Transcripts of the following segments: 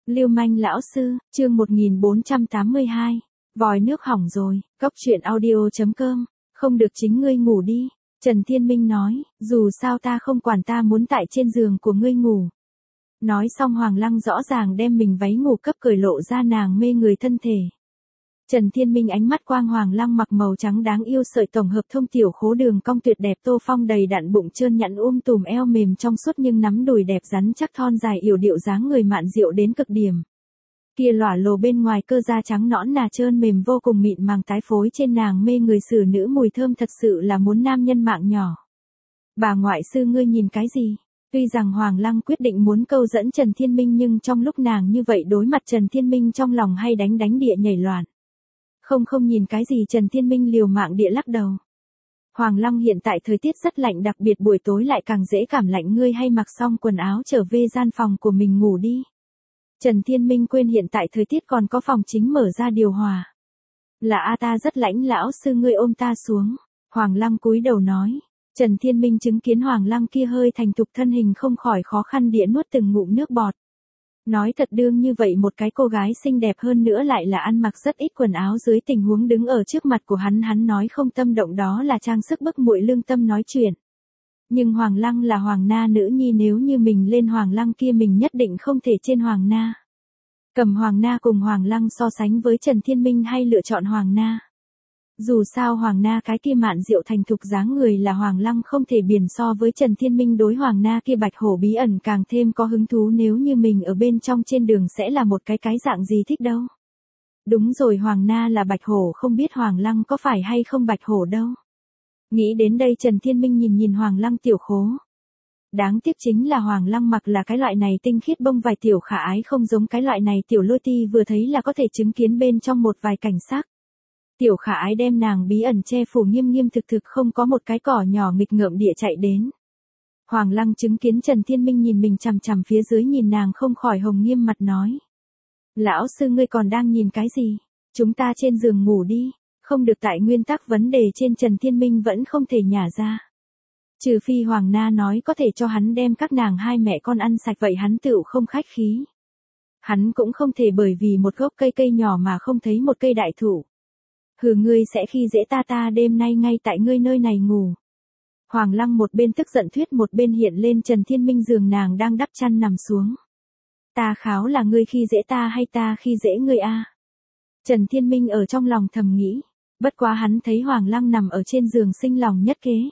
Lưu manh lão sư, chương 1482. Vòi nước hỏng rồi, cóc truyện audio.com, không được chính ngươi ngủ đi. Trần Thiên Minh nói, dù sao ta không quản, ta muốn tại trên giường của ngươi ngủ. Nói xong Hoàng Lăng rõ ràng đem mình váy ngủ cấp cởi lộ ra nàng mê người thân thể. Trần Thiên Minh ánh mắt quang, Hoàng Lăng mặc màu trắng đáng yêu, sợi tổng hợp thông tiểu khố đường cong tuyệt đẹp, tô phong đầy đặn, bụng trơn nhẵn tùm, eo mềm trong suốt nhưng nắm đùi đẹp rắn chắc, thon dài yểu điệu, dáng người mạn diệu đến cực điểm. Kia lỏa lồ bên ngoài, cơ da trắng nõn nà trơn mềm vô cùng, mịn màng tái phối trên nàng mê người xử nữ mùi thơm, thật sự là muốn nam nhân mạng nhỏ. Bà ngoại sư, ngươi nhìn cái gì? Tuy rằng Hoàng Lăng quyết định muốn câu dẫn Trần Thiên Minh, nhưng trong lúc nàng như vậy đối mặt Trần Thiên Minh, trong lòng hay đánh địa nhảy loạn. Không nhìn cái gì, Trần Thiên Minh liều mạng địa lắc đầu. Hoàng Lăng, hiện tại thời tiết rất lạnh, đặc biệt buổi tối lại càng dễ cảm lạnh, ngươi hay mặc xong quần áo trở về gian phòng của mình ngủ đi. Trần Thiên Minh quên hiện tại thời tiết còn có phòng chính mở ra điều hòa. Là ta rất lạnh, lão sư ngươi ôm ta xuống. Hoàng Lăng cúi đầu nói. Trần Thiên Minh chứng kiến Hoàng Lăng kia hơi thành thục thân hình, không khỏi khó khăn địa nuốt từng ngụm nước bọt. Nói thật, đương như vậy một cái cô gái xinh đẹp, hơn nữa lại là ăn mặc rất ít quần áo, dưới tình huống đứng ở trước mặt của hắn nói không tâm động đó là trang sức bức muội lương tâm nói chuyện. Nhưng Hoàng Lăng là Hoàng Na nữ nhi, nếu như mình lên Hoàng Lăng kia, mình nhất định không thể trên Hoàng Na. Cầm Hoàng Na cùng Hoàng Lăng so sánh với Trần Thiên Minh, hay lựa chọn Hoàng Na. Dù sao Hoàng Na cái kia mạn diệu thành thục dáng người là Hoàng Lăng không thể biển so với Trần Thiên Minh, đối Hoàng Na kia bạch hổ bí ẩn càng thêm có hứng thú, nếu như mình ở bên trong trên đường sẽ là một cái dạng gì thích đâu. Đúng rồi, Hoàng Na là bạch hổ, không biết Hoàng Lăng có phải hay không bạch hổ đâu. Nghĩ đến đây Trần Thiên Minh nhìn Hoàng Lăng tiểu khố. Đáng tiếc chính là Hoàng Lăng mặc là cái loại này tinh khiết bông vải tiểu khả ái, không giống cái loại này tiểu lôi ti vừa thấy là có thể chứng kiến bên trong một vài cảnh sắc. Tiểu khả ái đem nàng bí ẩn che phủ nghiêm thực, không có một cái cỏ nhỏ nghịch ngợm địa chạy đến. Hoàng Lăng chứng kiến Trần Thiên Minh nhìn mình chằm chằm phía dưới, nhìn nàng không khỏi hồng nghiêm mặt nói. Lão sư, ngươi còn đang nhìn cái gì? Chúng ta trên giường ngủ đi. Không được, tại nguyên tắc vấn đề trên Trần Thiên Minh vẫn không thể nhả ra. Trừ phi Hoàng Na nói có thể cho hắn đem các nàng hai mẹ con ăn sạch, vậy hắn tựu không khách khí. Hắn cũng không thể bởi vì một gốc cây nhỏ mà không thấy một cây đại thụ. Hừ, ngươi sẽ khi dễ ta đêm nay ngay tại ngươi nơi này ngủ. Hoàng Lăng một bên tức giận thuyết, một bên hiện lên Trần Thiên Minh giường, nàng đang đắp chăn nằm xuống. Ta kháo là ngươi khi dễ ta hay ta khi dễ ngươi a? Trần Thiên Minh ở trong lòng thầm nghĩ, bất quá hắn thấy Hoàng Lăng nằm ở trên giường sinh lòng nhất kế.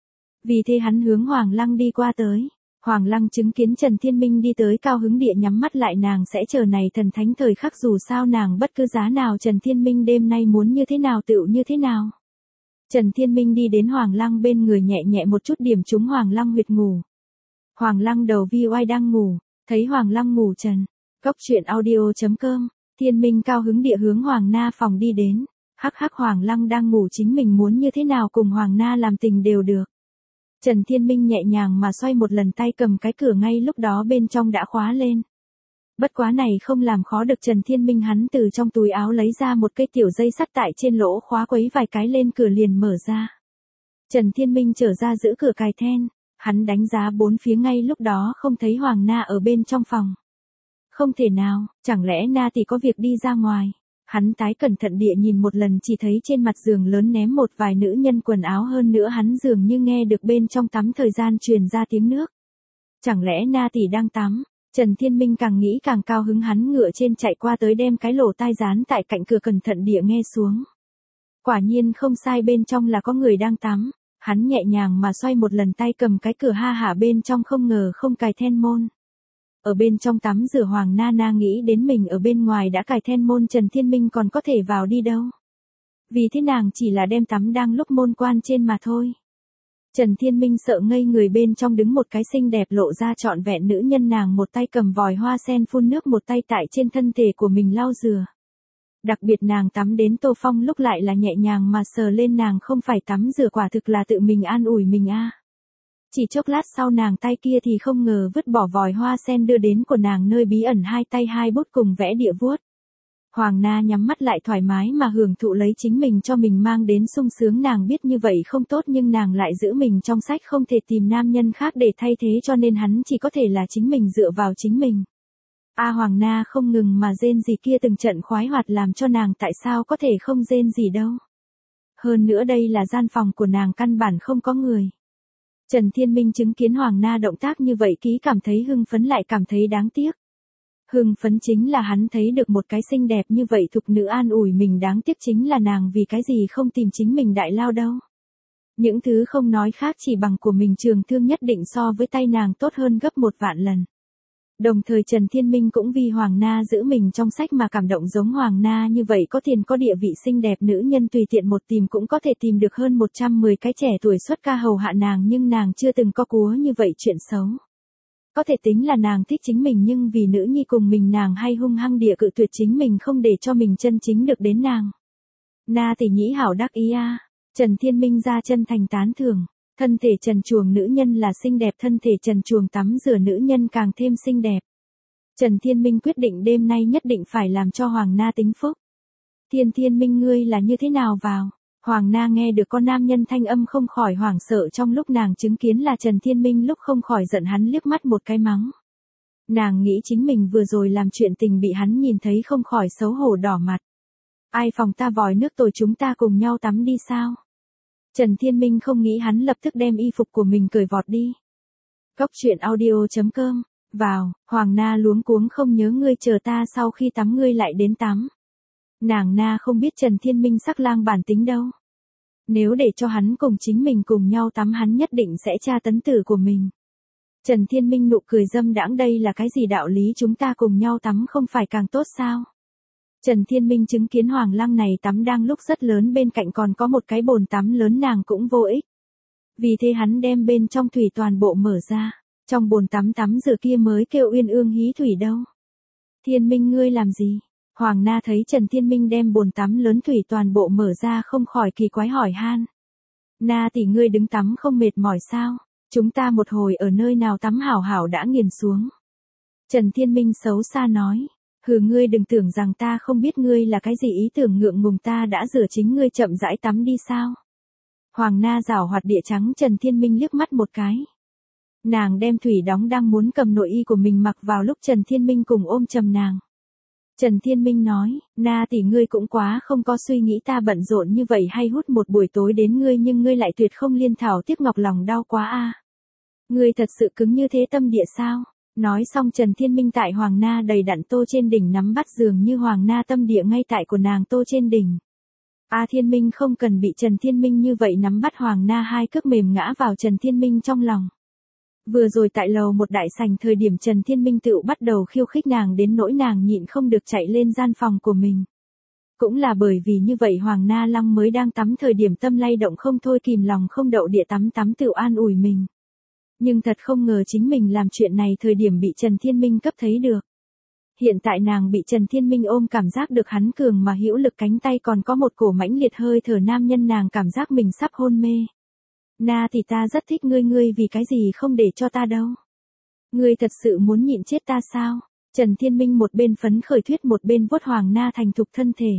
Vì thế hắn hướng Hoàng Lăng đi qua tới. Hoàng Lăng chứng kiến Trần Thiên Minh đi tới, cao hứng địa nhắm mắt lại, nàng sẽ chờ này thần thánh thời khắc, dù sao nàng bất cứ giá nào Trần Thiên Minh đêm nay muốn như thế nào tựu như thế nào. Trần Thiên Minh đi đến Hoàng Lăng bên người, nhẹ một chút điểm trúng Hoàng Lăng huyệt ngủ. Hoàng Lăng đầu vi oai đang ngủ, thấy Hoàng Lăng ngủ trần. Cóc truyện audio.com, Thiên Minh cao hứng địa hướng Hoàng Na phòng đi đến. Hắc Hoàng Lăng đang ngủ, chính mình muốn như thế nào cùng Hoàng Na làm tình đều được. Trần Thiên Minh nhẹ nhàng mà xoay một lần tay, cầm cái cửa, ngay lúc đó bên trong đã khóa lên. Bất quá này không làm khó được Trần Thiên Minh, hắn từ trong túi áo lấy ra một cây tiểu dây sắt, tại trên lỗ khóa quấy vài cái lên, cửa liền mở ra. Trần Thiên Minh trở ra giữ cửa cài then, hắn đánh giá bốn phía, ngay lúc đó không thấy Hoàng Na ở bên trong phòng. Không thể nào, chẳng lẽ Na thì có việc đi ra ngoài. Hắn tái cẩn thận địa nhìn một lần, chỉ thấy trên mặt giường lớn ném một vài nữ nhân quần áo, hơn nữa hắn dường như nghe được bên trong tắm thời gian truyền ra tiếng nước. Chẳng lẽ Na tỷ đang tắm? Trần Thiên Minh càng nghĩ càng cao hứng, hắn ngựa trên chạy qua tới, đem cái lỗ tai dán tại cạnh cửa, cẩn thận địa nghe xuống. Quả nhiên không sai, bên trong là có người đang tắm. Hắn nhẹ nhàng mà xoay một lần tay, cầm cái cửa ha hả, bên trong không ngờ không cài then môn. Ở bên trong tắm rửa Hoàng Na nghĩ đến mình ở bên ngoài đã cài then môn, Trần Thiên Minh còn có thể vào đi đâu. Vì thế nàng chỉ là đem tắm đang lúc môn quan trên mà thôi. Trần Thiên Minh sợ ngây người, bên trong đứng một cái xinh đẹp lộ ra trọn vẹn nữ nhân, nàng một tay cầm vòi hoa sen phun nước, một tay tại trên thân thể của mình lau rửa. Đặc biệt nàng tắm đến tô phong lúc lại là nhẹ nhàng mà sờ lên, nàng không phải tắm rửa, quả thực là tự mình an ủi mình a. Chỉ chốc lát sau, nàng tay kia thì không ngờ vứt bỏ vòi hoa sen đưa đến của nàng nơi bí ẩn, hai tay hai bút cùng vẽ địa vuốt. Hoàng Na nhắm mắt lại thoải mái mà hưởng thụ lấy chính mình cho mình mang đến sung sướng, nàng biết như vậy không tốt, nhưng nàng lại giữ mình trong sách, không thể tìm nam nhân khác để thay thế, cho nên hắn chỉ có thể là chính mình dựa vào chính mình. Hoàng Na không ngừng mà rên rỉ kia từng trận khoái hoạt làm cho nàng tại sao có thể không rên rỉ đâu. Hơn nữa đây là gian phòng của nàng căn bản không có người. Trần Thiên Minh chứng kiến Hoàng Na động tác như vậy ký cảm thấy hưng phấn lại cảm thấy đáng tiếc. Hưng phấn chính là hắn thấy được một cái xinh đẹp như vậy thục nữ an ủi mình, đáng tiếc chính là nàng vì cái gì không tìm chính mình đại lao đâu. Những thứ không nói khác chỉ bằng của mình trường thương nhất định so với tay nàng tốt hơn gấp 1.000.000 lần. Đồng thời Trần Thiên Minh cũng vì Hoàng Na giữ mình trong sách mà cảm động, giống Hoàng Na như vậy có tiền có địa vị xinh đẹp nữ nhân tùy tiện một tìm cũng có thể tìm được hơn 110 cái trẻ tuổi xuất ca hầu hạ nàng, nhưng nàng chưa từng có cúa như vậy chuyện xấu. Có thể tính là nàng thích chính mình, nhưng vì nữ nhi cùng mình nàng hay hung hăng địa cự tuyệt chính mình, không để cho mình chân chính được đến nàng. Na tỷ nhĩ hảo đắc ý a. Trần Thiên Minh ra chân thành tán thưởng. Thân thể trần truồng nữ nhân là xinh đẹp, thân thể trần truồng tắm rửa nữ nhân càng thêm xinh đẹp. Trần Thiên Minh quyết định đêm nay nhất định phải làm cho Hoàng Na tính phúc. Thiên Minh ngươi là như thế nào vào? Hoàng Na nghe được con nam nhân thanh âm không khỏi hoảng sợ, trong lúc nàng chứng kiến là Trần Thiên Minh lúc không khỏi giận hắn liếc mắt một cái mắng. Nàng nghĩ chính mình vừa rồi làm chuyện tình bị hắn nhìn thấy không khỏi xấu hổ đỏ mặt. Ai phòng ta vòi nước tồi, chúng ta cùng nhau tắm đi sao? Trần Thiên Minh không nghĩ hắn lập tức đem y phục của mình cởi vọt đi. Cốc truyện audio.com. Vào, Hoàng Na luống cuống không nhớ ngươi chờ ta sau khi tắm ngươi lại đến tắm. Nàng Na không biết Trần Thiên Minh sắc lang bản tính đâu. Nếu để cho hắn cùng chính mình cùng nhau tắm hắn nhất định sẽ tra tấn tử của mình. Trần Thiên Minh nụ cười dâm đãng, đây là cái gì đạo lý, chúng ta cùng nhau tắm không phải càng tốt sao? Trần Thiên Minh chứng kiến Hoàng Lăng này tắm đang lúc rất lớn, bên cạnh còn có một cái bồn tắm lớn, nàng cũng vô ích. Vì thế hắn đem bên trong thủy toàn bộ mở ra, trong bồn tắm tắm rửa kia mới kêu uyên ương hí thủy đâu. Thiên Minh ngươi làm gì? Hoàng Na thấy Trần Thiên Minh đem bồn tắm lớn thủy toàn bộ mở ra không khỏi kỳ quái hỏi han. Na tỷ ngươi đứng tắm không mệt mỏi sao? Chúng ta một hồi ở nơi nào tắm hảo hảo đã nghiền xuống. Trần Thiên Minh xấu xa nói. Hừ, ngươi đừng tưởng rằng ta không biết ngươi là cái gì ý tưởng ngượng ngùng, ta đã rửa chính ngươi chậm rãi tắm đi sao. Hoàng Na giảo hoạt địa trắng Trần Thiên Minh liếc mắt một cái. Nàng đem thủy đóng đang muốn cầm nội y của mình mặc vào lúc Trần Thiên Minh cùng ôm chầm nàng. Trần Thiên Minh nói, Na tỷ ngươi cũng quá không có suy nghĩ, ta bận rộn như vậy hay hút một buổi tối đến ngươi, nhưng ngươi lại tuyệt không liên thảo tiếc ngọc, lòng đau quá a. Ngươi thật sự cứng như thế tâm địa sao? Nói xong Trần Thiên Minh tại Hoàng Na đầy đặn tô trên đỉnh nắm bắt, dường như Hoàng Na tâm địa ngay tại của nàng tô trên đỉnh. Thiên Minh không cần bị Trần Thiên Minh như vậy nắm bắt, Hoàng Na hai cước mềm ngã vào Trần Thiên Minh trong lòng. Vừa rồi tại lầu một đại sảnh thời điểm Trần Thiên Minh tự bắt đầu khiêu khích nàng đến nỗi nàng nhịn không được chạy lên gian phòng của mình. Cũng là bởi vì như vậy Hoàng Na Lăng mới đang tắm thời điểm tâm lay động không thôi, kìm lòng không đậu địa tắm tự an ủi mình. Nhưng thật không ngờ chính mình làm chuyện này thời điểm bị Trần Thiên Minh cấp thấy được. Hiện tại nàng bị Trần Thiên Minh ôm, cảm giác được hắn cường mà hữu lực cánh tay, còn có một cổ mãnh liệt hơi thở nam nhân, nàng cảm giác mình sắp hôn mê. Na thì ta rất thích ngươi, ngươi vì cái gì không để cho ta đâu? Ngươi thật sự muốn nhịn chết ta sao? Trần Thiên Minh một bên phấn khởi thuyết một bên vuốt Hoàng Na thành thục thân thể.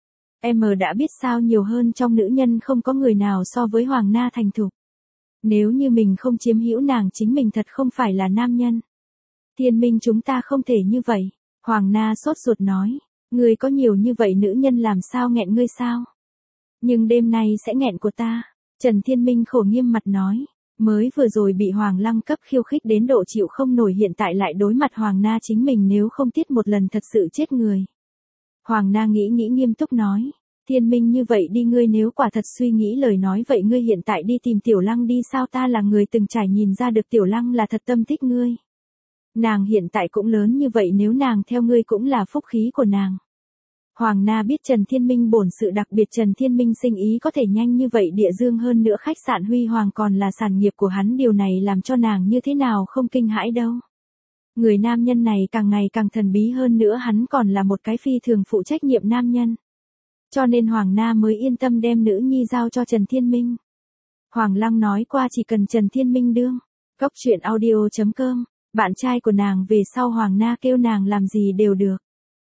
Em đã biết sao, nhiều hơn trong nữ nhân không có người nào so với Hoàng Na thành thục. Nếu như mình không chiếm hữu nàng, chính mình thật không phải là nam nhân. Thiên Minh chúng ta không thể như vậy. Hoàng Na sốt ruột nói, ngươi có nhiều như vậy nữ nhân làm sao nghẹn ngươi sao? Nhưng đêm nay sẽ nghẹn của ta. Trần Thiên Minh khổ nghiêm mặt nói, mới vừa rồi bị Hoàng Lăng cấp khiêu khích đến độ chịu không nổi, hiện tại lại đối mặt Hoàng Na, chính mình nếu không tiết một lần thật sự chết người. Hoàng Na nghĩ nghiêm túc nói, Thiên Minh như vậy đi, ngươi nếu quả thật suy nghĩ lời nói vậy ngươi hiện tại đi tìm Tiểu Lăng đi sao, ta là người từng trải nhìn ra được Tiểu Lăng là thật tâm thích ngươi. Nàng hiện tại cũng lớn như vậy, nếu nàng theo ngươi cũng là phúc khí của nàng. Hoàng Na biết Trần Thiên Minh bổn sự, đặc biệt Trần Thiên Minh sinh ý có thể nhanh như vậy địa dương, hơn nữa khách sạn Huy Hoàng còn là sản nghiệp của hắn, điều này làm cho nàng như thế nào không kinh hãi đâu. Người nam nhân này càng ngày càng thần bí, hơn nữa hắn còn là một cái phi thường phụ trách nhiệm nam nhân. Cho nên Hoàng Na mới yên tâm đem nữ nhi giao cho Trần Thiên Minh. Hoàng Lăng nói qua chỉ cần Trần Thiên Minh đương. Cốc truyện audio.com. Bạn trai của nàng về sau Hoàng Na kêu nàng làm gì đều được.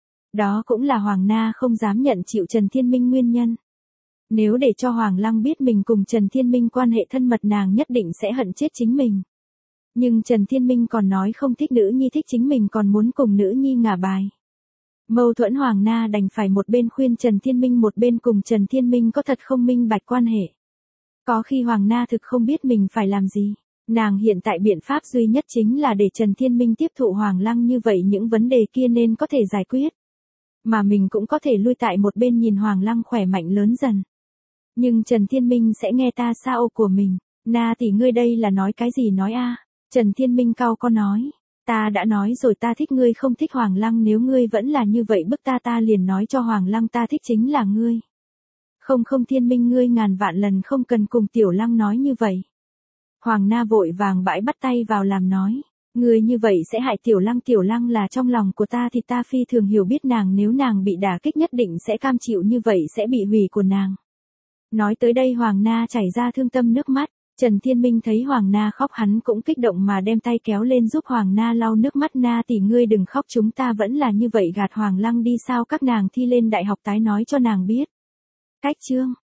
Đó cũng là Hoàng Na không dám nhận chịu Trần Thiên Minh nguyên nhân. Nếu để cho Hoàng Lăng biết mình cùng Trần Thiên Minh quan hệ thân mật, nàng nhất định sẽ hận chết chính mình. Nhưng Trần Thiên Minh còn nói không thích nữ nhi thích chính mình còn muốn cùng nữ nhi ngả bài. Mâu thuẫn Hoàng Na đành phải một bên khuyên Trần Thiên Minh một bên cùng Trần Thiên Minh có thật không minh bạch quan hệ. Có khi Hoàng Na thực không biết mình phải làm gì. Nàng hiện tại biện pháp duy nhất chính là để Trần Thiên Minh tiếp thụ Hoàng Lăng như vậy những vấn đề kia nên có thể giải quyết. Mà mình cũng có thể lui tại một bên nhìn Hoàng Lăng khỏe mạnh lớn dần. Nhưng Trần Thiên Minh sẽ nghe ta sao của mình. Na tỷ ngươi đây là nói cái gì nói a? Trần Thiên Minh cau có nói. Ta đã nói rồi ta thích ngươi không thích Hoàng Lăng nếu ngươi vẫn là như vậy bức ta liền nói cho Hoàng Lăng ta thích chính là ngươi. Không Thiên Minh ngươi ngàn vạn lần không cần cùng Tiểu Lăng nói như vậy. Hoàng Na vội vàng bãi bắt tay vào làm nói. Ngươi như vậy sẽ hại Tiểu Lăng là trong lòng của ta thì ta phi thường hiểu biết nàng nếu nàng bị đả kích nhất định sẽ cam chịu như vậy sẽ bị hủy của nàng. Nói tới đây Hoàng Na chảy ra thương tâm nước mắt. Trần Thiên Minh thấy Hoàng Na khóc hắn cũng kích động mà đem tay kéo lên giúp Hoàng Na lau nước mắt Na tỷ ngươi đừng khóc chúng ta vẫn là như vậy gạt Hoàng Lăng đi sao các nàng thi lên đại học tái nói cho nàng biết. Cách chương.